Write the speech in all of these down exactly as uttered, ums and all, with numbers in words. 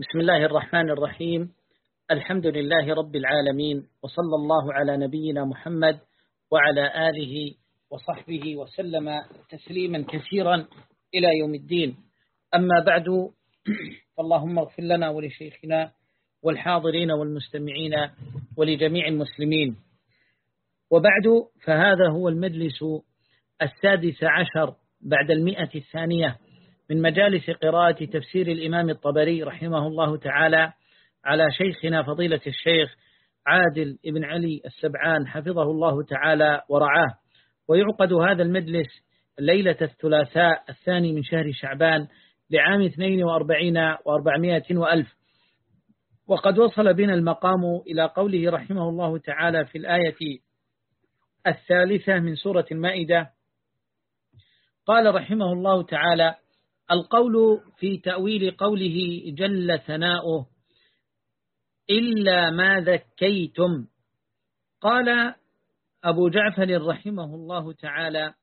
بسم الله الرحمن الرحيم. الحمد لله رب العالمين، وصلى الله على نبينا محمد وعلى آله وصحبه وسلم تسليما كثيرا إلى يوم الدين. أما بعد، فاللهم اغفر لنا ولشيخنا والحاضرين والمستمعين ولجميع المسلمين. وبعد، فهذا هو المجلس السادس عشر بعد المئة الثانية من مجالس قراءة تفسير الإمام الطبري رحمه الله تعالى على شيخنا فضيلة الشيخ عادل بن علي السبعان حفظه الله تعالى ورعاه. ويعقد هذا المجلس ليلة الثلاثاء الثاني من شهر شعبان لعام اثنين وأربعين وأربعمائة وألف. وقد وصل بنا المقام إلى قوله رحمه الله تعالى في الآية الثالثة من سورة المائدة. قال رحمه الله تعالى: القول في تأويل قوله جل ثناؤه إلا ما ذكيتم. قال أبو جعفر رحمه الله تعالى: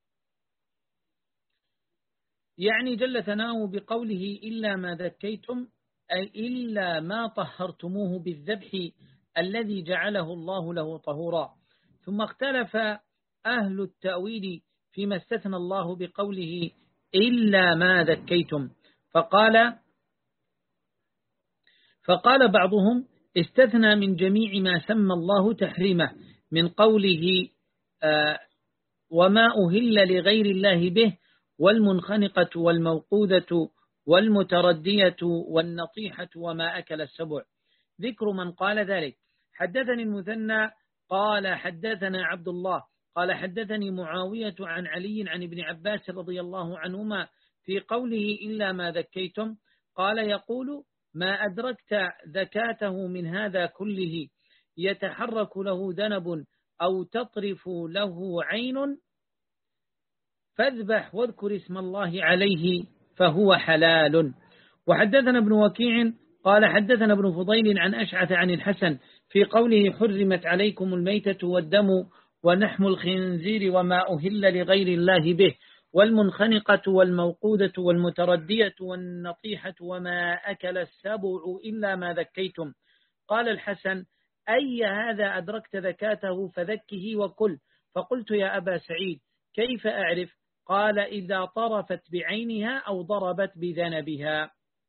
يعني جل ثناؤه بقوله إلا ما ذكيتم، أي إلا ما طهرتموه بالذبح الذي جعله الله له طهورا. ثم اختلف أهل التأويل فيما استثنى الله بقوله إلا ما ذكيتم، فقال فقال بعضهم استثنى من جميع ما سمى الله تحريمه من قوله آه وما أهل لغير الله به، والمنخنقة والموقوذة والمتردية والنطيحة وما أكل السبع. ذكر من قال ذلك: حدثني المثنى قال حدثنا عبد الله قال حدثني معاوية عن علي عن ابن عباس رضي الله عنهما في قوله إلا ما ذكيتم، قال يقول ما أدركت ذكاته من هذا كله يتحرك له ذنب أو تطرف له عين فاذبح واذكر اسم الله عليه فهو حلال. وحدثنا ابن وكيع قال حدثنا ابن فضيل عن أشعث عن الحسن في قوله حرمت عليكم الميتة والدم ونحم الخنزير وما أهل لغير الله به، والمنخنقة والموقوذة والمتردية والنطيحة وما أكل السبع إلا ما ذكيتم. قال الحسن: أي هذا أدركت ذكاته فذكه وكل. فقلت يا أبا سعيد كيف أعرف؟ قال إذا طرفت بعينها أو ضربت بذنبها.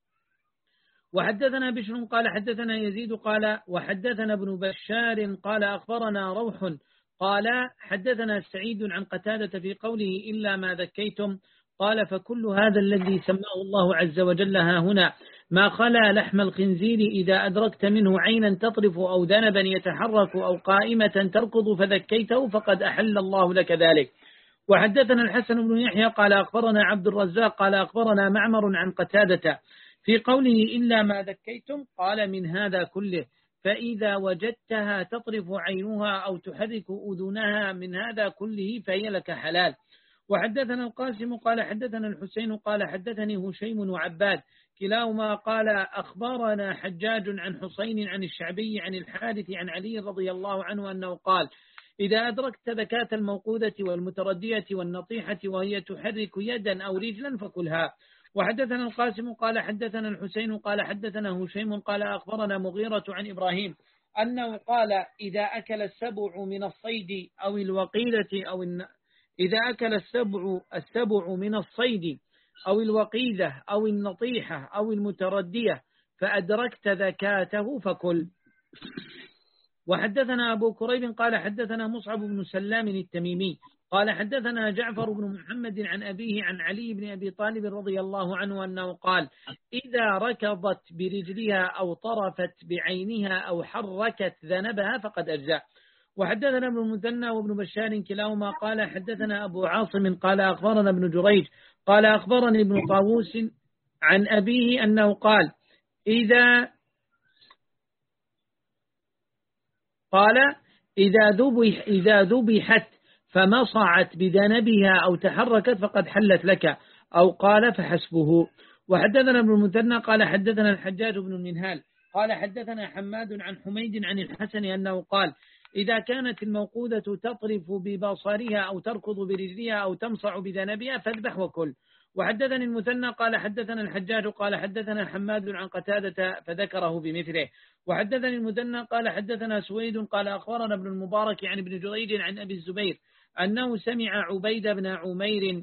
وحدثنا بشر قال حدثنا يزيد قال وحدثنا ابن بشار قال أخبرنا روح قال حدثنا سعيد عن قتادة في قوله إلا ما ذكيتم، قال فكل هذا الذي سماه الله عز وجل ها هنا ما خلا لحم الخنزير إذا أدركت منه عينا تطرف أو ذنبا يتحرك أو قائمة تركض فذكيته فقد أحل الله لك ذلك. وحدثنا الحسن بن يحيى قال أخبرنا عبد الرزاق قال أخبرنا معمر عن قتادة في قوله إلا ما ذكيتم، قال من هذا كله، فإذا وجدتها تطرف عينها أو تحرك أذنها من هذا كله فهي لك حلال. وحدثنا القاسم قال حدثنا الحسين قال حدثني هشيم وعباد كلاهما قال أخبرنا حجاج عن حسين عن الشعبي عن الحارث عن علي رضي الله عنه أنه قال إذا أدركت ذكاة الموقوذة والمتردية والنطيحة وهي تحرك يدا أو رجلا فكلها. وحدثنا القاسم قال حدثنا الحسين قال حدثنا هشيم قال أخبرنا مغيرة عن إبراهيم أنه قال إذا أكل السبع من الصيد أو الوقيدة أو الن... إذا أكل السبع السبع من الصيد أو الوقيدة أو النطيحة أو المتردية فأدركت ذكاته فكل. وحدثنا أبو كريب قال حدثنا مصعب بن سلام التميمي قال حدثنا جعفر بن محمد عن أبيه عن علي بن أبي طالب رضي الله عنه أنه قال إذا ركضت برجلها أو طرفت بعينها أو حركت ذنبها فقد أجزاء. وحدثنا ابن المثنى وابن بشار كلاهما قال حدثنا أبو عاصم قال أخبرنا ابن جريج قال أخبرني ابن طاووس عن أبيه أنه قال إذا قال إذا ذبح إذا ذبحت فمصعت بذنبها أو تحركت فقد حلت لك، أو قال فحسبه. وحدثنا ابن المثنى قال حدثنا الحجاج بن المنهال قال حدثنا حماد عن حميد عن الحسن أنه قال إذا كانت الموقوذة تطرف ببصرها أو تركض برجلها أو تمصع بذنبها فاذبح وكل. وحدثني المثنى قال حدثنا الحجاج قال حدثنا حماد عن قتادة فذكره بمثله. وحدثني المثنى قال حدثنا سويد قال أخبرنا ابن المبارك عن ابن جريج عن أبي الزبير أنه سمع عبيد بن عمير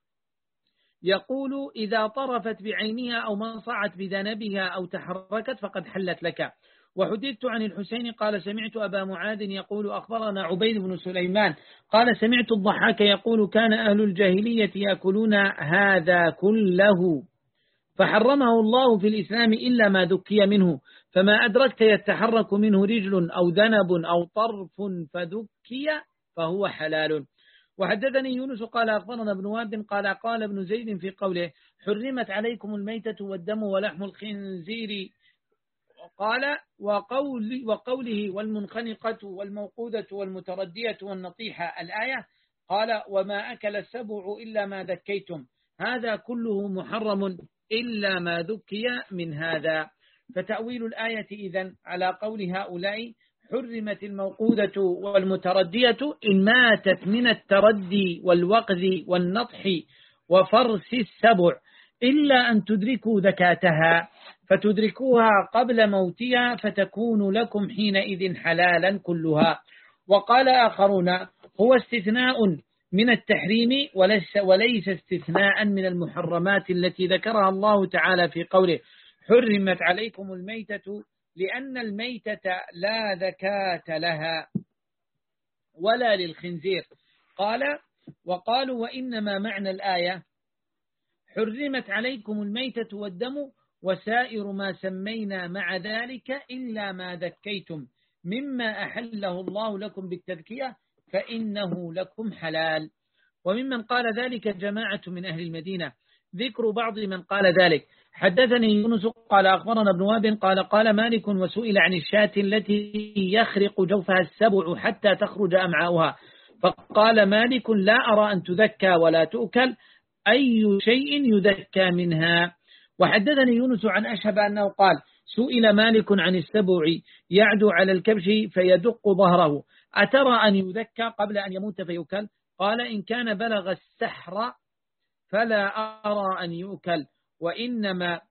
يقول إذا طرفت بعينها أو منصعت بذنبها أو تحركت فقد حلت لك. وحدثت عن الحسين قال سمعت أبا معاذ يقول أخبرنا عبيد بن سليمان قال سمعت الضحاك يقول كان أهل الجاهلية يأكلون هذا كله فحرمه الله في الإسلام إلا ما ذكي منه، فما أدركت يتحرك منه رجل أو ذنب أو طرف فذكي فهو حلال. وحدثني يونس قال أخبرنا ابن وهب قال قال ابن زيد في قوله حرمت عليكم الميتة والدم ولحم الخنزير قال وقول وقوله والمنخنقة والموقودة والمتردية والنطيحة الآية قال وما أكل السبع إلا ما ذكيتم، هذا كله محرم إلا ما ذكي من هذا. فتأويل الآية إذن على قول هؤلاء حرمت الموقودة والمتردية إن ماتت من التردي والوقذ والنطح وفرس السبع إلا أن تدركوا ذكاتها فتدركوها قبل موتها فتكون لكم حينئذ حلالا كلها. وقال آخرون هو استثناء من التحريم وليس, وليس استثناء من المحرمات التي ذكرها الله تعالى في قوله حرمت عليكم الميتة لأن الميتة لا ذكاة لها ولا للخنزير. قال وقالوا وإنما معنى الآية حرمت عليكم الميتة والدم وسائر ما سمينا مع ذلك إلا ما ذكيتم مما أحله الله لكم بالتذكية فإنه لكم حلال. وممن قال ذلك جماعة من أهل المدينة، ذكر بعض من قال ذلك حدثني يونس قال أخبرنا ابن وهب قال قال مالك وسئل عن الشاة التي يخرق جوفها السبع حتى تخرج أمعاؤها فقال مالك لا أرى أن تذكى ولا تؤكل أي شيء يذكى منها. وحدثني يونس عن أشهب أنه قال سئل مالك عن السبع يعدو على الكبش فيدق ظهره أترى أن يذكى قبل أن يموت فيؤكل؟ قال إن كان بلغ السحر فلا أرى أن يؤكل وإنما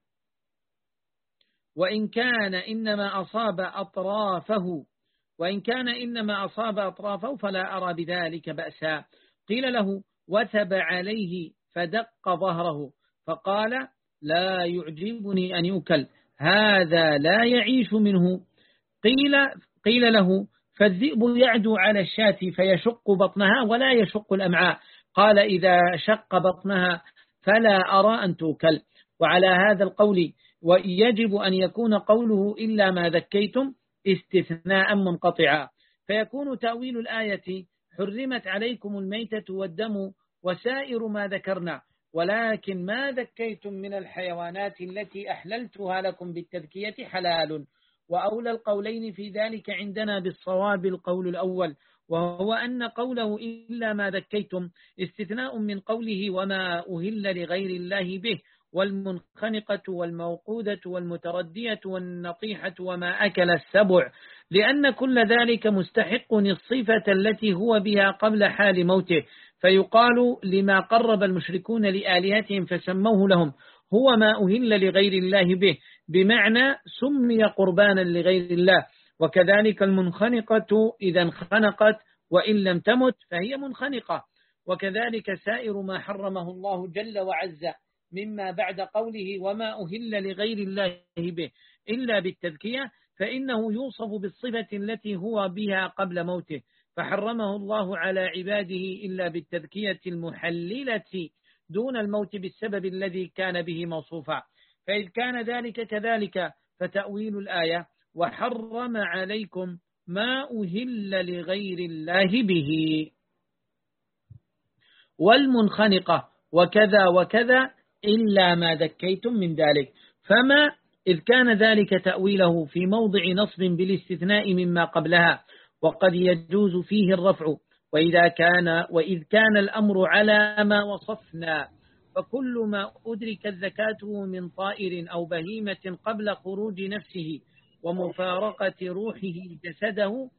وإن كان إنما أصاب أطرافه وإن كان إنما أصاب أطرافه فلا أرى بذلك بأسا. قيل له وثب عليه فدق ظهره فقال لا يعجبني أن يؤكل هذا لا يعيش منه. قيل, قيل له فالذئب يعدو على الشاة فيشق بطنها ولا يشق الأمعاء قال إذا شق بطنها فلا أرى أن تؤكل. وعلى هذا القول ويجب أن يكون قوله إلا ما ذكيتم استثناء منقطعا فيكون تأويل الآية حرمت عليكم الميتة والدم وسائر ما ذكرنا ولكن ما ذكيتم من الحيوانات التي أحللتها لكم بالتذكية حلال. وأولى القولين في ذلك عندنا بالصواب القول الأول وهو أن قوله إلا ما ذكيتم استثناء من قوله وما أهل لغير الله به والمنخنقة والموقودة والمتردية والنطيحة وما أكل السبع لأن كل ذلك مستحق الصفة التي هو بها قبل حال موته فيقال لما قرب المشركون لآلهتهم فسموه لهم هو ما أهل لغير الله به بمعنى سمي قربانا لغير الله. وكذلك المنخنقة إذا انخنقت وإن لم تمت فهي منخنقة. وكذلك سائر ما حرمه الله جل وعز مما بعد قوله وما أهل لغير الله به إلا بالتذكية فإنه يوصف بالصفة التي هو بها قبل موته فحرمه الله على عباده إلا بالتذكية المحللة دون الموت بالسبب الذي كان به موصوفا. فإذ كان ذلك كذلك فتأويل الآية وحرم عليكم ما أهل لغير الله به والمنخنقة وكذا وكذا إلا ما ذكيتم من ذلك. فما إذ كان ذلك تأويله في موضع نصب بالاستثناء مما قبلها وقد يجوز فيه الرفع وإذا كان وإذ كان الأمر على ما وصفنا فكل ما أدرك الزكاة من طائر أو بهيمة قبل خروج نفسه ومفارقة روحه جسده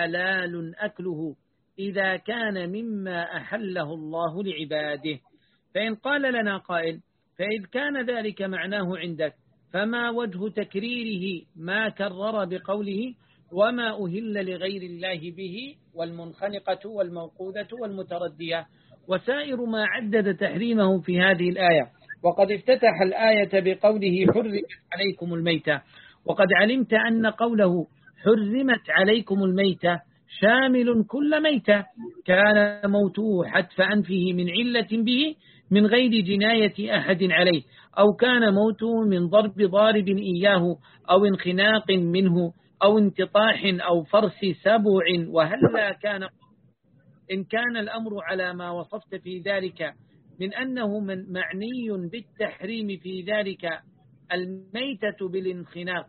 فحلال أكله إذا كان مما أحله الله لعباده. فإن قال لنا قائل فإذ كان ذلك معناه عندك فما وجه تكريره ما كرر بقوله وما أهل لغير الله به والمنخنقة والموقوذة والمتردية وسائر ما عدد تحريمه في هذه الآية. وقد افتتح الآية بقوله حرمت عليكم الميتة، وقد علمت أن قوله حرمت عليكم الميتة شامل كل ميتة كان موته حتف أنفه من علة به من غير جناية أحد عليه، أو كان موته من ضرب ضارب إياه أو انخناق منه أو انتطاح أو فرس سبع. وهلا كان إن كان الأمر على ما وصفت في ذلك من أنه من معني بالتحريم في ذلك الميتة بالانخناق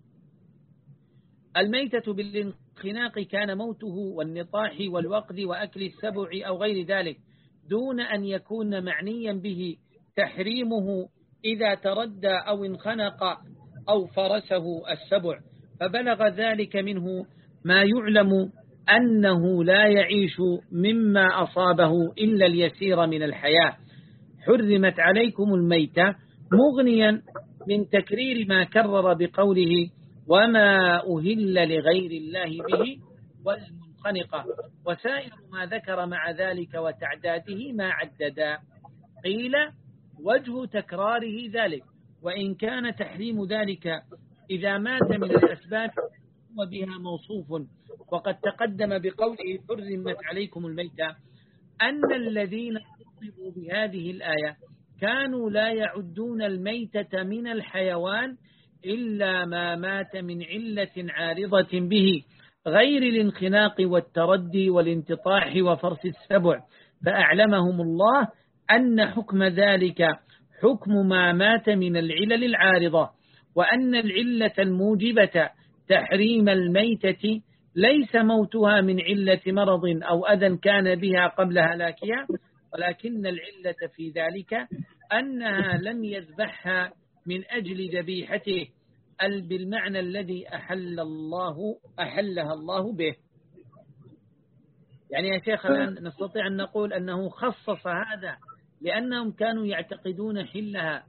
الميتة بالانخناق كان موته والنطاح والوقد وأكل السبع أو غير ذلك، دون أن يكون معنيا به تحريمه إذا تردى أو انخنق أو فرسه السبع، فبلغ ذلك منه ما يعلم أنه لا يعيش مما أصابه إلا اليسير من الحياة. حرمت عليكم الميتة مغنيا من تكرير ما كرر بقوله وما أهل لغير الله به والمنخنقة، وسائر ما ذكر مع ذلك وتعداده ما عددا. قيل وجه تكراره ذلك، وإن كان تحريم ذلك إذا مات من الأسباب وبها موصوف. وقد تقدم بقوله حرمت عليكم الميتة أن الذين خطبوا بهذه الآية كانوا لا يعدون الميتة من الحيوان إلا ما مات من علة عارضة به غير الانخناق والتردي والانتطاح وفرس السبع، فأعلمهم الله أن حكم ذلك حكم ما مات من العلل العارضة، وأن العلة الموجبة تحريم الميتة ليس موتها من علة مرض أو أذى كان بها قبل هلاكها، ولكن العلة في ذلك أنها لم يذبحها من أجل ذبيحته بالمعنى الذي أحل الله أحلها الله به. يعني يا شيخ الآن نستطيع أن نقول أنه خصص هذا لأنهم كانوا يعتقدون حلها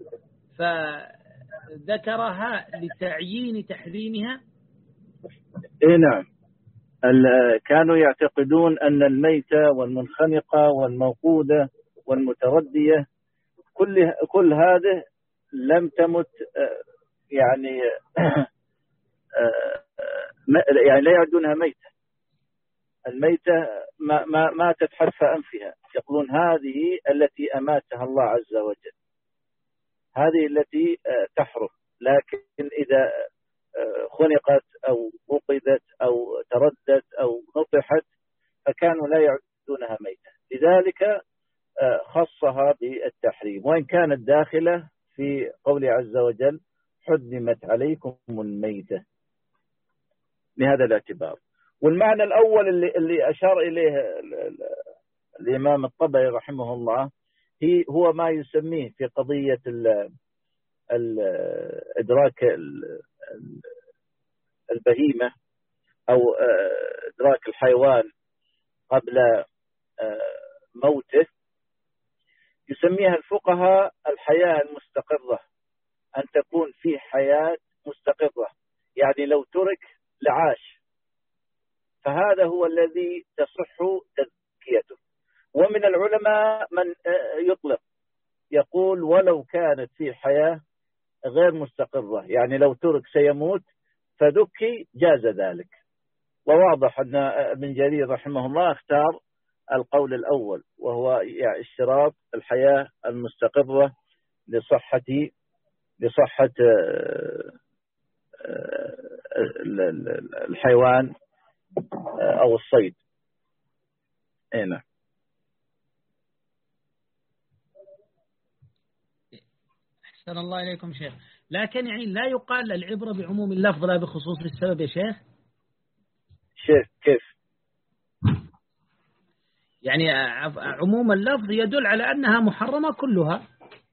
فذكرها لتعيين تحريمها. إيه نعم، كانوا يعتقدون أن الميتة والمنخنقة والموقودة والمتردية كل كل هذه لم تمت، يعني يعني لا يعدونها ميتة. الميتة ما ما ماتت حتف أنفها، يقولون هذه التي أماتها الله عز وجل، هذه التي تحرم. لكن إذا خنقت أو وقدت أو تردت أو نطحت فكانوا لا يعدونها ميتة، لذلك خصها بالتحريم، وإن كانت داخلة في قوله عز وجل حرمت عليكم الميتة بهذا الاعتبار. والمعنى الأول اللي, اللي أشار إليه الإمام الطبري رحمه الله هي هو ما يسميه في قضية ال ال إدراك البهيمة أو إدراك الحيوان قبل موته، يسميها الفقهاء الحياة المستقرة، أن تكون في حياة مستقرة، يعني لو ترك لعاش، فهذا هو الذي تصح تزكيته. ومن العلماء من يطلق يقول ولو كانت في حياة غير مستقرة، يعني لو ترك سيموت فذكي جاز ذلك. وواضح أن ابن جرير رحمه الله اختار القول الأول، وهو يعني اشتراط الحياة المستقرة لصحة لصحة الحيوان أو الصيد. هنا أحسن الله إليكم شيخ، لكن يعني لا يقال العبرة بعموم اللفظ لا بخصوص السبب يا شيخ. شيخ كيف؟ يعني عموم اللفظ يدل على أنها محرمة كلها،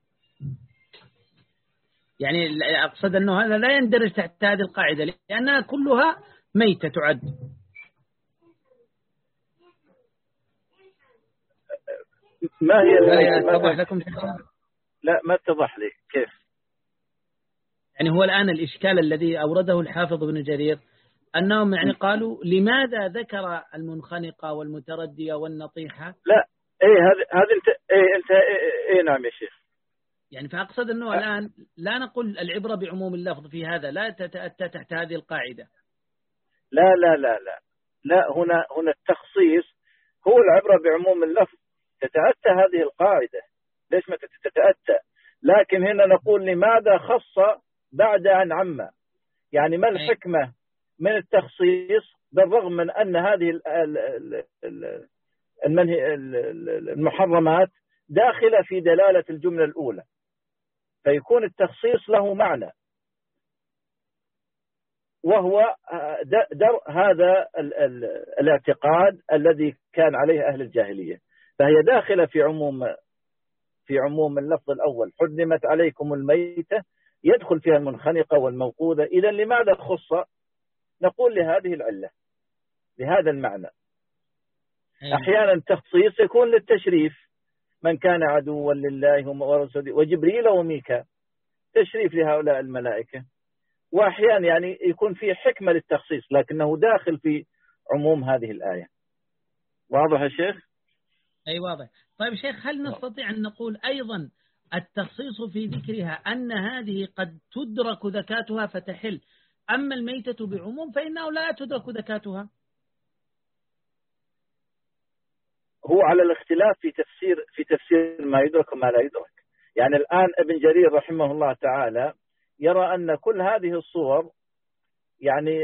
يعني أقصد أنه هذا لا يندرج تحت هذه القاعدة لأنها كلها ميتة تعد. ما هي الميتة؟ اتضح لكم؟ لا ما اتضح لي كيف. يعني هو الآن الإشكال الذي أورده الحافظ ابن جرير أنهم يعني قالوا لماذا ذكر المنخنقة والمتردية والنطيحة؟ لا إيه هذا هذا أنت إيه أنت إيه, إيه نعم يا شيخ. يعني فأقصد أنه الآن لا نقول العبرة بعموم اللفظ في هذا، لا تتأتى تحت هذه القاعدة. لا لا لا لا لا هنا هنا التخصيص هو العبرة بعموم اللفظ، تتأتى هذه القاعدة، ليش ما تتأتى؟ لكن هنا نقول لماذا خص بعد أن عم، يعني ما الحكمة من التخصيص بالرغم من أن هذه المحرمات داخلة في دلالة الجملة الأولى، فيكون التخصيص له معنى، وهو در هذا الاعتقاد الذي كان عليه أهل الجاهلية، فهي داخلة في عموم في عموم اللفظ الأول، حرمت عليكم الميتة، يدخل فيها المنخنقة والموقوذة. إذا لماذا خص؟ نقول لهذه العلة، لهذا المعنى. أحيانا تخصيص يكون للتشريف، من كان عدوا لله ورسوله وجبريل وميكا، تشريف لهؤلاء الملائكة. وأحيانا يعني يكون فيه حكمة للتخصيص لكنه داخل في عموم هذه الآية. واضح يا شيخ؟ أي واضح. طيب شيخ، هل نستطيع أن نقول أيضا التخصيص في ذكرها أن هذه قد تدرك ذكاتها فتحل، أما الميتة بعموم فإنه لا تدرك ذكاتها؟ هو على الاختلاف في تفسير في تفسير ما يدرك وما لا يدرك. يعني الآن ابن جرير رحمه الله تعالى يرى أن كل هذه الصور يعني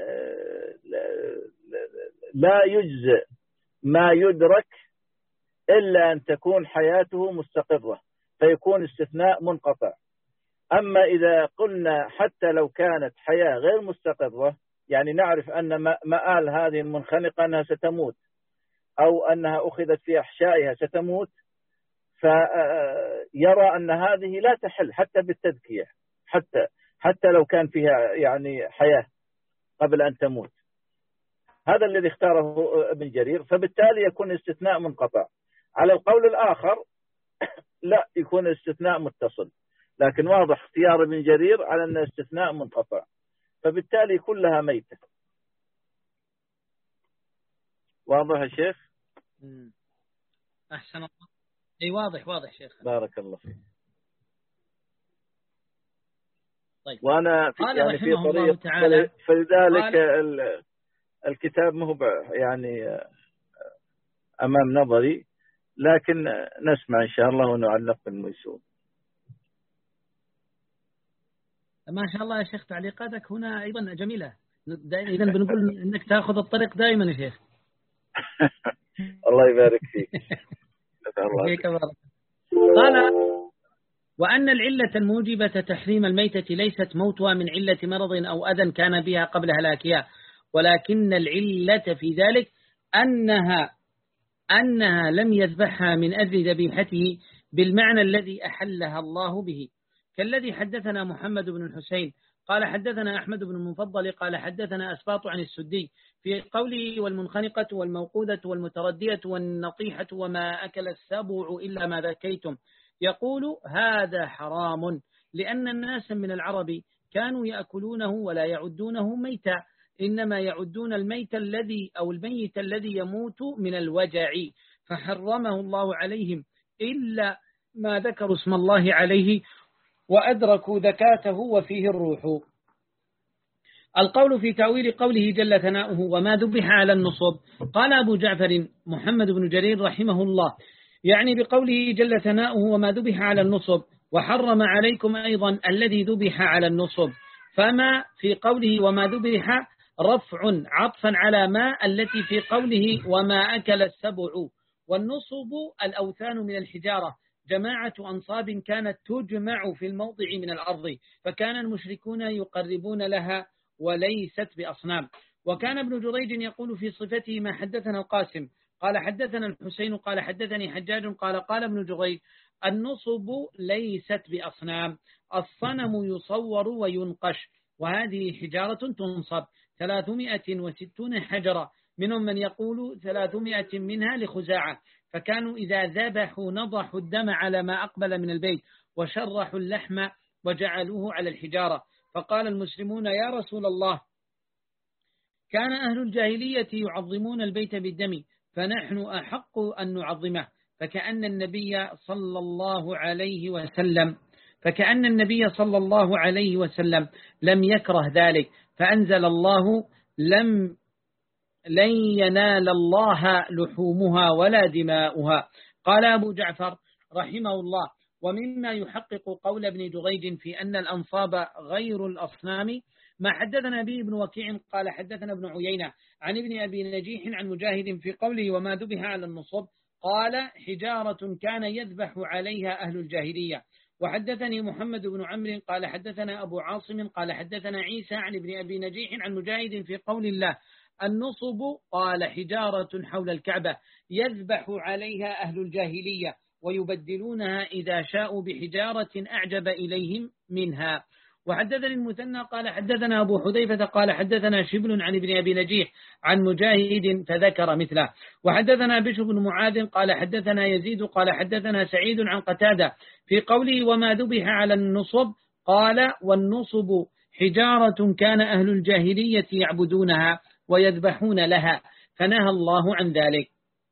لا يجزئ ما يدرك إلا أن تكون حياته مستقرة، فيكون استثناء منقطع. أما إذا قلنا حتى لو كانت حياة غير مستقرة، يعني نعرف أن مآل هذه المنخنقة أنها ستموت أو أنها أخذت في أحشائها ستموت، فيرى أن هذه لا تحل حتى بالتذكية، حتى حتى لو كان فيها يعني حياة قبل أن تموت. هذا الذي اختاره ابن جرير، فبالتالي يكون استثناء منقطع. على القول الآخر لا، يكون استثناء متصل، لكن واضح اختيار ابن جرير على أن استثناء منقطع، فبالتالي كلها ميتة. واضح يا شيخ؟ أحسن الله. أي واضح واضح شيخ. بارك الله فيك. طيب. وأنا في قال يعني رحمه في طريق الله تعالى، فلذلك الكتاب ما هو يعني أمام نظري، لكن نسمع إن شاء الله ونعلق بالميسور. ما شاء الله يا شيخ، تعليقاتك هنا أيضا جميلة. إذا بنقول إنك تأخذ الطريق دائما يا شيخ. الله يبارك فيك. قال: وأن العلة الموجبة تحريم الميتة ليست موتها من علة مرض أو أذى كان بها قبل هلاكها، ولكن العلة في ذلك أنها أنها لم يذبحها من أجل ذبيحته بالمعنى الذي أحلها الله به، كالذي حدثنا محمد بن الحسين قال حدثنا أحمد بن المفضل قال حدثنا أسباط عن السدي في قوله: والمنخنقة والموقوذة والمتردية والنطيحة وما أكل السبع إلا ما ذكيتم، يقول: هذا حرام، لأن الناس من العرب كانوا يأكلونه ولا يعدونه ميتا، إنما يعدون الميت الذي أو الميت الذي يموت من الوجع، فحرمه الله عليهم إلا ما ذكروا اسم الله عليه وأدركوا ذكاته وفيه الروح. القول في تأويل قوله جل ثناؤه: وما ذبح على النصب. قال أبو جعفر محمد بن جرير رحمه الله، يعني بقوله جل ثناؤه وما ذبح على النصب، وحرم عليكم أيضا الذي ذبح على النصب. فما في قوله وما ذبح رفع عطفا على ما التي في قوله وما أكل السبع. والنصب الأوثان من الحجارة، جماعة أنصاب كانت تجمع في الموضع من الأرض، فكان المشركون يقربون لها وليست بأصنام. وكان ابن جريج يقول في صفته ما حدثنا القاسم قال حدثنا الحسين قال حدثني حجاج قال قال ابن جريج: النصب ليست بأصنام، الصنم يصور وينقش، وهذه حجارة تنصب ثلاثمائة وستون حجرة، منهم من يقول ثلاثمائة منها لخزاعة، فكانوا إذا ذبحوا نضحوا الدم على ما أقبل من البيت وشرحوا اللحم وجعلوه على الحجارة. فقال المسلمون يا رسول الله كان أهل الجاهلية يعظمون البيت بالدم فنحن أحق أن نعظمه. فكأن النبي صلى الله عليه وسلم فكأن النبي صلى الله عليه وسلم لم يكره ذلك، فأنزل الله لم لن ينال الله لحومها ولا دماؤها. قال أبو جعفر رحمه الله: ومما يحقق قول ابن جريج في أن الأنصاب غير الأصنام ما حدثنا به ابن وكيع قال حدثنا ابن عيينة عن ابن أبي نجيح عن مجاهد في قوله وما ذبح على النصب قال حجارة كان يذبح عليها أهل الجاهلية. وحدثني محمد بن عمرو قال حدثنا أبو عاصم قال حدثنا عيسى عن ابن أبي نجيح عن مجاهد في قول الله النصب قال حجارة حول الكعبة يذبح عليها أهل الجاهلية ويبدلونها إذا شاءوا بحجارة أعجب إليهم منها. وحدثني المثنى قال حدثنا أبو حذيفة قال حدثنا شبل عن ابن أبي نجيح عن مجاهد فذكر مثله. وحدثنا بشر بن معاذ قال حدثنا يزيد قال حدثنا سعيد عن قتادة في قوله وما ذبح على النصب قال والنصب حجارة كان أهل الجاهلية يعبدونها ويذبحون لها فنهى الله عن ذلك.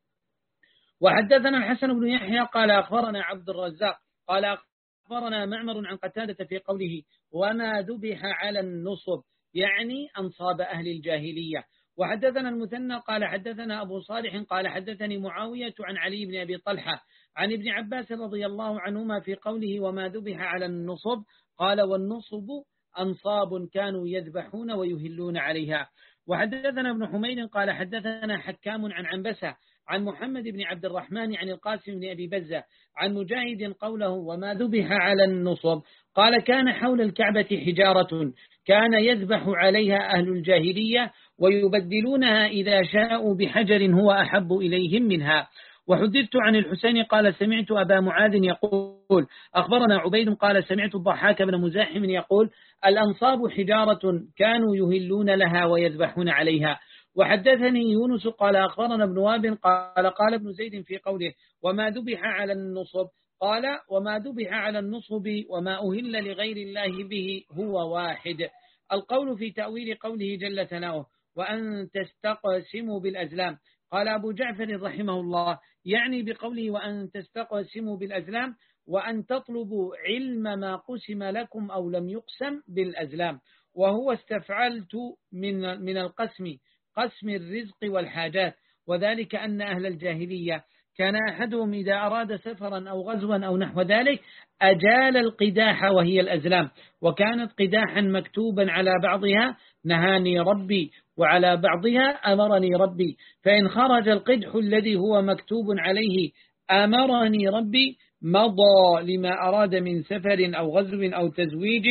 وحدثنا الحسن بن يحيى قال أخبرنا عبد الرزاق قال أخبرنا معمر عن قتادة في قوله وما ذبح على النصب يعني أنصاب أهل الجاهلية. وحدثنا المثنى قال حدثنا أبو صالح قال حدثني معاوية عن علي بن أبي طلحة عن ابن عباس رضي الله عنهما في قوله وما ذبح على النصب قال والنصب أنصاب كانوا يذبحون ويهلون عليها. وحدثنا ابن حميد قال حدثنا حكام عن عنبسة عن محمد بن عبد الرحمن عن القاسم بن أبي بزة عن مجاهد قوله وما ذبح على النصب قال كان حول الكعبة حجارة كان يذبح عليها أهل الجاهلية ويبدلونها إذا شاءوا بحجر هو أحب إليهم منها. وحدثت عن الحسين قال سمعت أبا معاذ يقول أخبرنا عبيد قال سمعت الضحاك بن مزاحم يقول الأنصاب حجارة كانوا يهلون لها ويذبحون عليها. وحدثني يونس قال أخبرنا ابن واب قال قال ابن زيد في قوله وما ذبح على النصب قال وما ذبح على النصب وما أهل لغير الله به هو واحد. القول في تأويل قوله جل ثناؤه وأن تستقسموا بالأزلام قال أبو جعفر رحمه الله يعني بقوله وأن تستقسموا بالأزلام وأن تطلبوا علم ما قسم لكم أو لم يقسم بالأزلام وهو استفعلت من من القسم قسم الرزق والحاجات. وذلك أن أهل الجاهلية كان أحدهم إذا أراد سفرا أو غزوا أو نحو ذلك أجال القداح وهي الأزلام وكانت قداحا مكتوبا على بعضها نهاني ربي وعلى بعضها أمرني ربي فإن خرج القدح الذي هو مكتوب عليه أمرني ربي مضى لما أراد من سفر أو غزو أو تزويج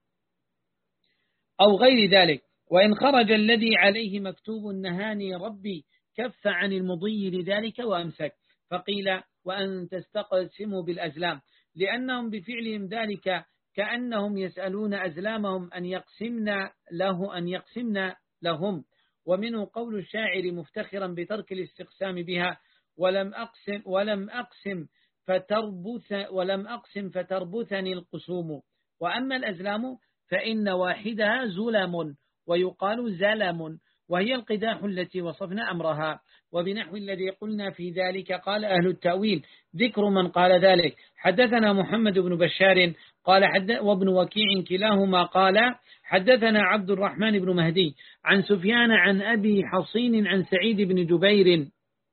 أو غير ذلك. وإن خرج الذي عليه مكتوب نهاني ربي كف عن المضي لذلك وأمسك. فقيل وأن تستقسموا بالأزلام لأنهم بفعلهم ذلك كأنهم يسألون أزلامهم أن يقسمنا له أن يقسمنا لهم. ومنه قول الشاعر مفتخرا بترك الاستقسام بها ولم أقسم ولم أقسم فتربث ولم أقسم فتربثني القسوم. وأما الأزلام فإن واحدها زلم ويقال زلم وهي القداح التي وصفنا أمرها. وبنحو الذي قلنا في ذلك قال أهل التأويل ذكر من قال ذلك. حدثنا محمد بن بشار قال حد وابن وكيع كلاهما قال حدثنا عبد الرحمن بن مهدي عن سفيان عن أبي حصين عن سعيد بن جبير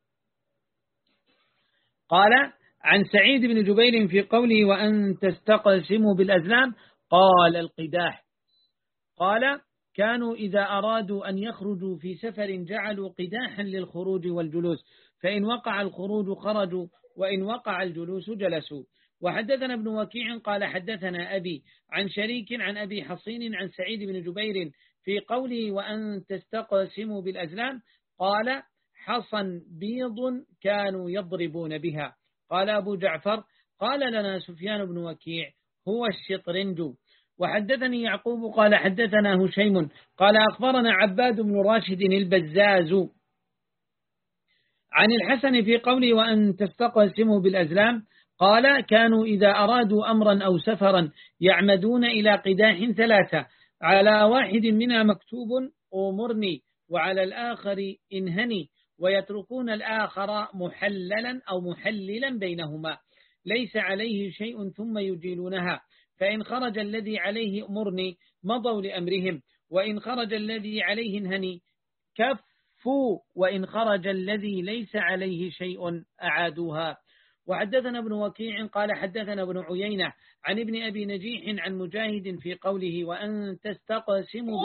قال عن سعيد بن جبير في قوله وأن تستقسموا بالأزلام قال القداح قال كانوا إذا أرادوا أن يخرجوا في سفر جعلوا قداحا للخروج والجلوس فإن وقع الخروج خرجوا وإن وقع الجلوس جلسوا. وحدثنا ابن وكيع قال حدثنا أبي عن شريك عن أبي حصين عن سعيد بن جبير في قوله وأن تستقسموا بالأزلام قال حصن بيض كانوا يضربون بها. قال أبو جعفر قال لنا سفيان بن وكيع هو الشطرنج. وحدثني يعقوب قال حدثنا هشيم قال أخبرنا عباد بن راشد البزاز عن الحسن في قوله وأن تستقسموا بالأزلام قال كانوا إذا أرادوا أمرا أو سفرا يعمدون إلى قداح ثلاثة على واحد منها مكتوب أمرني وعلى الآخر انهني ويتركون الآخر محللا أو محللا بينهما ليس عليه شيء ثم يجيلونها فإن خرج الذي عليه أمرني مضوا لأمرهم وإن خرج الذي عليه انهني كفوا وإن خرج الذي ليس عليه شيء أعادوها. وحدثنا ابن وكيع قال حدثنا ابن عيينة عن ابن أبي نجيح عن مجاهد في قوله وأن تستقسموا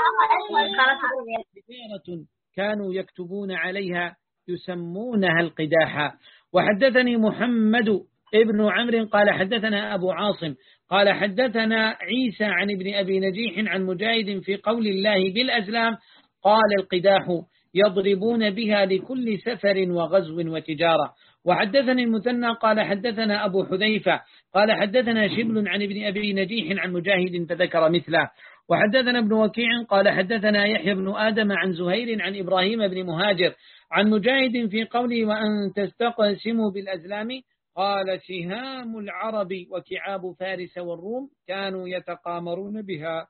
بالأسفار كانوا يكتبون عليها يسمونها القداح. وحدثني محمد ابن عمرو قال حدثنا أبو عاصم قال حدثنا عيسى عن ابن أبي نجيح عن مجاهد في قول الله بالأزلام قال القداح يضربون بها لكل سفر وغزو وتجارة. وحدثني المثنى قال حدثنا أبو حذيفة قال حدثنا شبل عن ابن أبي نجيح عن مجاهد فذكر مثله. وحدثنا ابن وكيع قال حدثنا يحيى بن آدم عن زهير عن إبراهيم بن مهاجر عن مجاهد في قوله وأن تستقسموا بالأزلام قال سهام العرب وكعاب فارس والروم كانوا يتقامرون بها.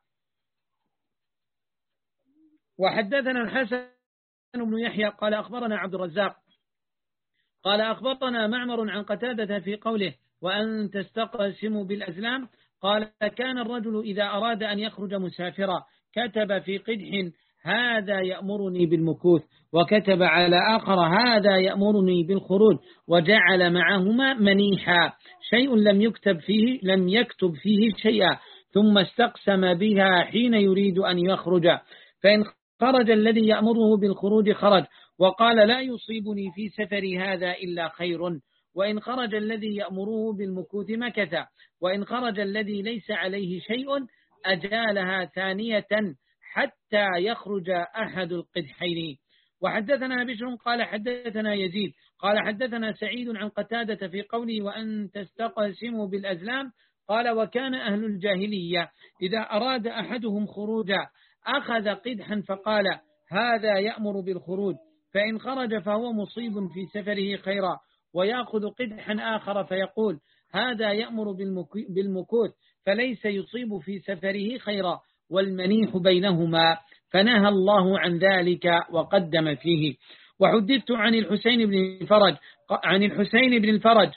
وحدثنا الحسن بن يحيى قال أخبرنا عبد الرزاق قال أخبرنا معمر عن قتادة في قوله وأن تستقسموا بالأزلام قال كان الرجل إذا أراد أن يخرج مسافرا كتب في قدح هذا يأمرني بالمكوث وكتب على آخر هذا يأمرني بالخروج وجعل معهما منيحا شيء لم يكتب فيه لم يكتب فيه شيئا ثم استقسم بها حين يريد أن يخرج فإن خرج الذي يأمره بالخروج خرج وقال لا يصيبني في سفري هذا إلا خير وإن خرج الذي يأمره بالمكوث مكث وإن خرج الذي ليس عليه شيء أجالها ثانية حتى يخرج أحد القدحين. وحدثنا بشر قال حدثنا يزيد قال حدثنا سعيد عن قتادة في قوله وأن تستقسموا بالأزلام قال وكان أهل الجاهلية إذا أراد أحدهم خروجا أخذ قدحا فقال هذا يأمر بالخروج فإن خرج فهو مصيب في سفره خيرا ويأخذ قدحا آخر فيقول هذا يأمر بالمكوث فليس يصيب في سفره خيرا والمنيح بينهما فنهى الله عن ذلك وقدم فيه. وحدثت عن الحسين بن الفرج عن الحسين بن الفرج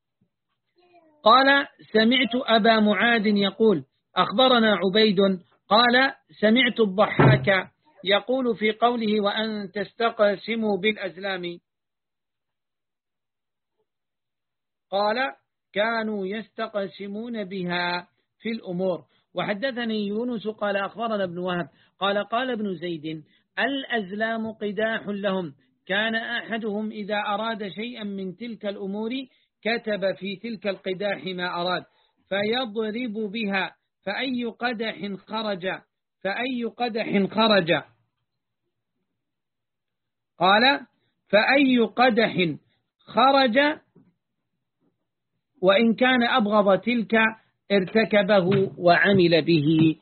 قال سمعت أبا معاذ يقول أخبرنا عبيد قال سمعت الضحاك يقول في قوله وأن تستقسموا بالأزلام قال كانوا يستقسمون بها في الأمور. وحدثني يونس قال أخبرنا ابن وهب قال قال ابن زيد الأزلام قداح لهم كان أحدهم إذا أراد شيئا من تلك الأمور كتب في تلك القداح ما أراد فيضرب بها فأي قدح خرج فأي قدح خرج قال فأي قدح خرج وإن كان أبغض تلك ارتكبه وعمل به.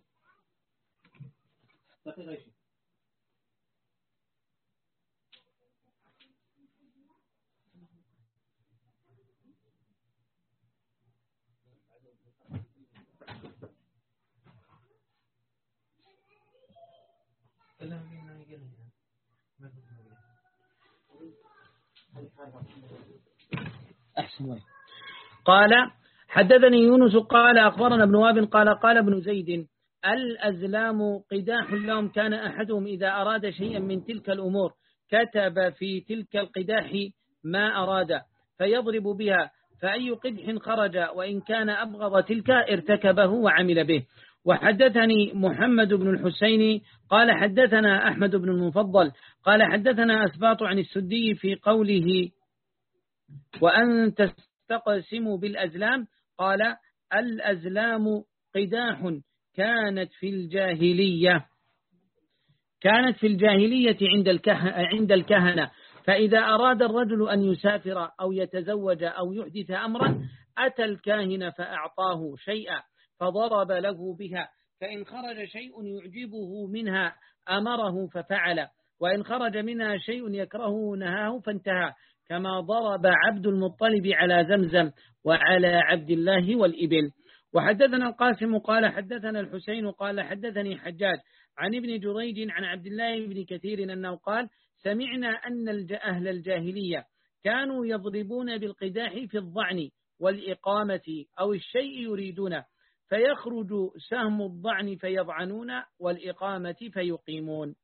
أحسن. قال حدثني يونس قال أخبرنا ابن وهب قال قال ابن زيد الأزلام قداح لهم كان أحدهم إذا أراد شيئا من تلك الأمور كتب في تلك القداح ما أراد فيضرب بها فأي قدح خرج وإن كان أبغض تلك ارتكبه وعمل به. وحدثني محمد بن الحسين قال حدثنا أحمد بن المفضل قال حدثنا أسباط عن السدي في قوله وأن تستقسموا بالأزلام قال الأزلام قداح كانت في الجاهلية كانت في الجاهلية عند الكهنة, عند الكهنة فإذا أراد الرجل أن يسافر أو يتزوج أو يحدث أمرا أتى الكاهن فأعطاه شيئا فضرب له بها فإن خرج شيء يعجبه منها أمره ففعل وإن خرج منها شيء يكرهه نهاه فانتهى، كما ضرب عبد المطلب على زمزم وعلى عبد الله والإبل. وحدثنا القاسم قال حدثنا الحسين قال حدثني حجاج عن ابن جريج عن عبد الله بن كثير أنه قال سمعنا أن أهل الجاهلية كانوا يضربون بالقداح في الضعن والإقامة أو الشيء يريدونه، فيخرج سهم الضعن فيضعنون والإقامة فيقيمون.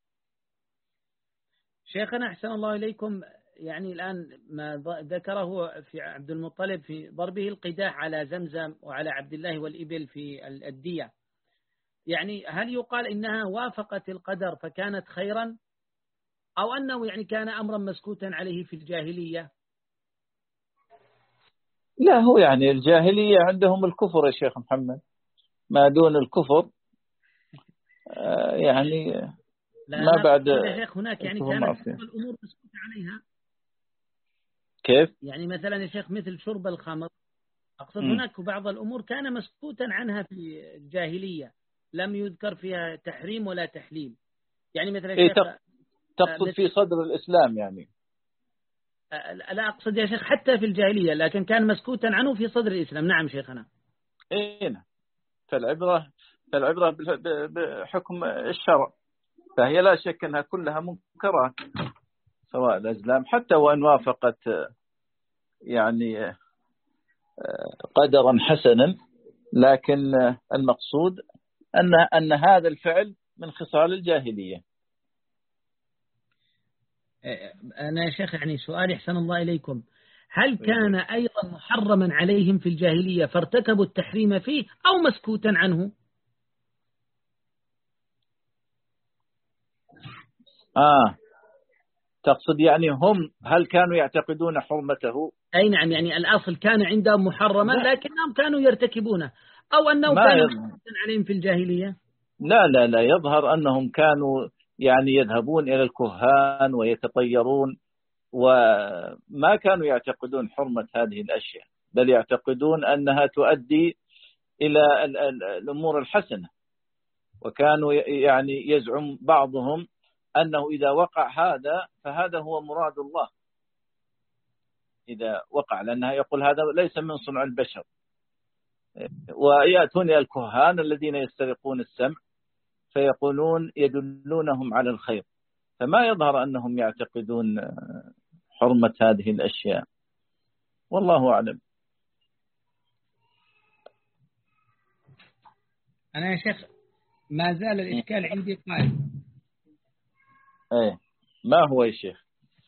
شيخنا أحسن الله إليكم، يعني الآن ما ذكره في عبد المطلب في ضربه القداح على زمزم وعلى عبد الله والإبل في الدية، يعني هل يقال إنها وافقت القدر فكانت خيرا، أو أنه يعني كان أمرا مسكوتا عليه في الجاهلية؟ لا، هو يعني الجاهلية عندهم الكفر يا شيخ محمد، ما دون الكفر آه يعني ما بعد يا شيخ هناك يعني كانت الأمور مسكوت عليها. كيف؟ يعني مثلا يا شيخ مثل شرب الخمر، أقصد م. هناك بعض الأمور كان مسكوتا عنها في الجاهلية، لم يذكر فيها تحريم ولا تحليل. يعني مثلا يا شيخ إيه تقصد في صدر الإسلام يعني؟ لا أقصد يا شيخ حتى في الجاهلية، لكن كان مسكوتا عنه في صدر الإسلام. نعم شيخنا. إيه، فالعبرة فالعبرة بحكم الشرع، فهي لا شك أنها كلها منكرات سواء الأزلام حتى وإن وافقت يعني قدرا حسنا، لكن المقصود أن أن هذا الفعل من خصال الجاهلية. أنا يا شيخ يعني سؤال أحسن الله إليكم، هل كان أيضا محرما عليهم في الجاهلية فارتكبوا التحريم فيه أو مسكوتا عنه؟ آه تقصد يعني هم هل كانوا يعتقدون حرمته؟ أي نعم، يعني الأصل كان عندهم محرما لكنهم كانوا يرتكبونه، أو أنه كان مسكوتا عليهم في الجاهلية؟ لا لا لا، يظهر أنهم كانوا يعني يذهبون إلى الكهان ويتطيرون، وما كانوا يعتقدون حرمة هذه الأشياء، بل يعتقدون أنها تؤدي إلى الأمور الحسنة. وكانوا يعني يزعم بعضهم أنه إذا وقع هذا فهذا هو مراد الله إذا وقع، لأنها يقول هذا ليس من صنع البشر. ويأتون إلى الكهان الذين يسترقون السمع فيقولون يدلونهم على الخير، فما يظهر أنهم يعتقدون حرمة هذه الأشياء، والله أعلم. أنا يا شيخ ما زال الإشكال عندي قائم. إيه، ما هو يا شيخ؟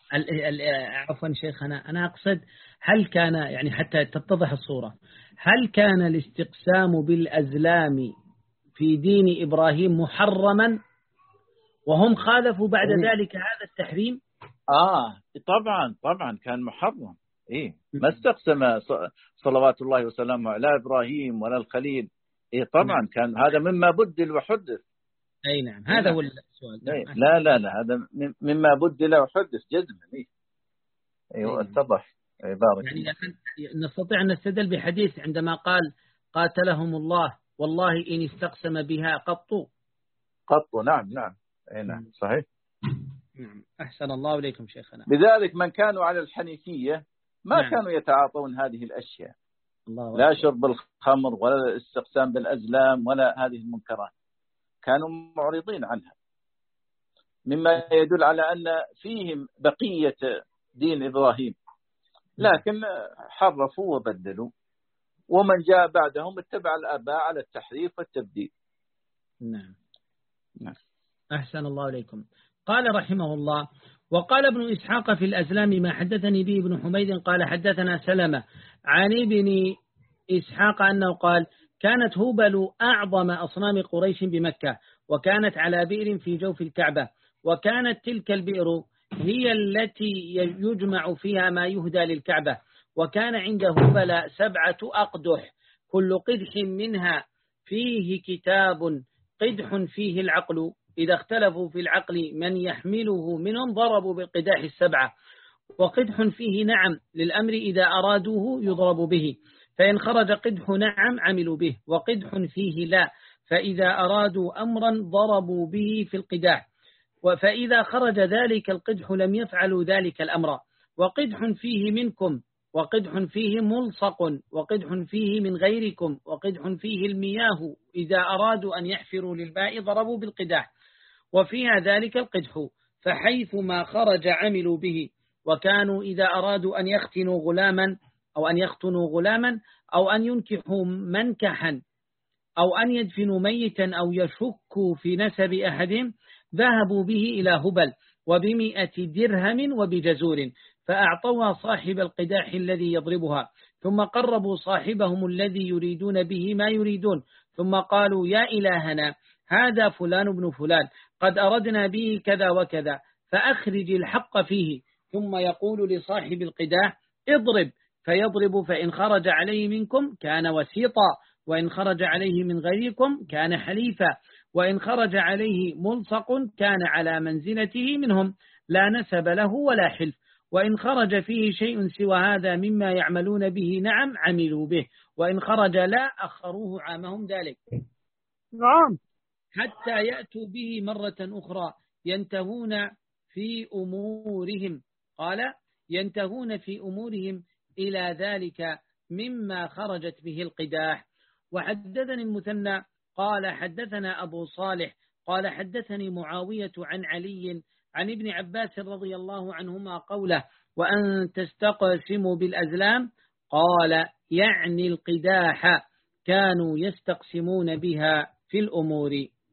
عفوا شيخ، أنا أنا أقصد هل كان يعني حتى تتضح الصورة، هل كان الاستقسام بالأزلام في دين إبراهيم محرما وهم خالفوا بعد إيه؟ ذلك هذا التحريم؟ آه طبعا طبعا كان محرم. إيه، ما استقسم صلوات الله وسلامه على إبراهيم ولا الخليل. إيه طبعا نعم. كان هذا مما بدل وحدث. أي نعم، هذا نعم. هو السؤال. نعم. لا لا لا، هذا مما بدل وحدث جزما. إيه أيوة اتضح. أي بارك. يعني نستطيع أن نستدل بحديث عندما قال قاتلهم الله والله إن استقسم بها قط قط. نعم نعم. أي نعم صحيح. نعم أحسن الله إليكم شيخنا. لذلك من كانوا على الحنيفية ما نعم. كانوا يتعاطون هذه الأشياء، الله لا شرب الخمر ولا الاستقسام بالأزلام ولا هذه المنكرات، كانوا معرضين عنها، مما يدل على أن فيهم بقية دين إبراهيم، لكن حرفوا وبدلوا، ومن جاء بعدهم اتبع الآباء على التحريف والتبديل. نعم. نعم أحسن الله إليكم. قال رحمه الله: وقال ابن إسحاق في الأزلام ما حدثني به ابن حميد قال حدثنا سلمة عن ابن إسحاق أنه قال: كانت هبل أعظم أصنام قريش بمكة، وكانت على بئر في جوف الكعبة، وكانت تلك البئر هي التي يجمع فيها ما يهدى للكعبة، وكان عند هبل سبعة أقدح كل قدح منها فيه كتاب قدح فيه العقل، إذا اختلفوا في العقل من يحمله منهم ضربوا بالقداح السبعة، وقدح فيه نعم للأمر إذا أرادوه يضرب به، فإن خرج قدح نعم عملوا به، وقدح فيه لا، فإذا أرادوا أمرا ضربوا به في القداح، فإذا خرج ذلك القدح لم يفعلوا ذلك الأمر. وقدح فيه منكم وقدح فيه ملصق وقدح فيه من غيركم وقدح فيه المياه إذا أرادوا أن يحفروا للماء ضربوا بالقداح وفيها ذلك القدح، فحيث ما خرج عملوا به. وكانوا إذا أرادوا أن يختنوا غلاما أو أن يختنوا غلاما أو أن ينكحوا منكحا أو أن يدفنوا ميتا أو يشكوا في نسب أحدهم ذهبوا به إلى هبل وبمئة درهم وبجزور، فأعطوها صاحب القداح الذي يضربها، ثم قربوا صاحبهم الذي يريدون به ما يريدون، ثم قالوا يا إلهنا هذا فلان بن فلان قد أردنا به كذا وكذا فأخرج الحق فيه. ثم يقول لصاحب القداح اضرب، فيضرب، فإن خرج عليه منكم كان وسيطا، وإن خرج عليه من غيركم كان حليفا، وإن خرج عليه ملصق كان على منزلته منهم لا نسب له ولا حلف، وإن خرج فيه شيء سوى هذا مما يعملون به نعم عملوا به، وإن خرج لا أخروه عامهم ذلك. نعم. حتى يأتوا به مرة أخرى ينتهون في أمورهم. قال ينتهون في أمورهم إلى ذلك مما خرجت به القداح. وحدثني المثنى قال حدثنا أبو صالح قال حدثني معاوية عن علي عن ابن عباس رضي الله عنهما قوله وأن تستقسموا بالأزلام، قال يعني القداح كانوا يستقسمون بها في الأمور.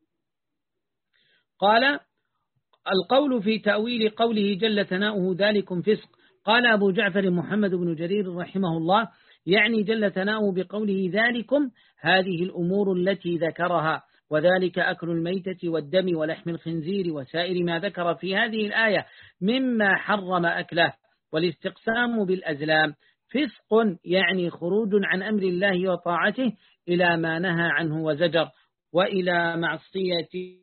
قال القول في تأويل قوله جل ثناؤه ذلكم فسق. قال أبو جعفر محمد بن جرير رحمه الله يعني جل ثناؤه بقوله ذلكم هذه الأمور التي ذكرها، وذلك أكل الميتة والدم ولحم الخنزير وسائر ما ذكر في هذه الآية مما حرم أكله. والاستقسام بالأزلام فسق يعني خروج عن أمر الله وطاعته إلى ما نهى عنه وزجر وإلى معصيته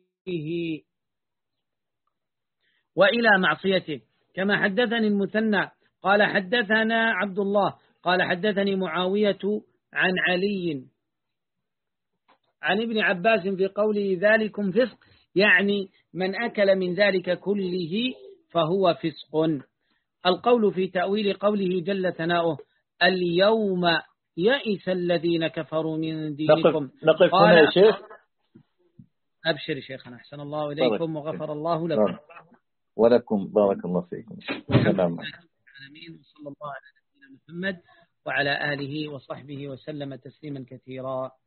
وإلى معصيته. كما حدثني المثنى قال حدثنا عبد الله قال حدثني معاوية عن علي عن ابن عباس في قوله ذلكم فسق يعني من أكل من ذلك كله فهو فسق. القول في تأويل قوله جل ثناؤه اليوم يئس الذين كفروا من دينكم. نقف هنا يا شيخ. أبشر شيخنا أحسن الله إليكم وغفر الله لكم ولكم بارك الله فيكم. السلام عليكم. صلى الله على نبينا محمد وعلى آله وصحبه وسلم تسليما كثيرا.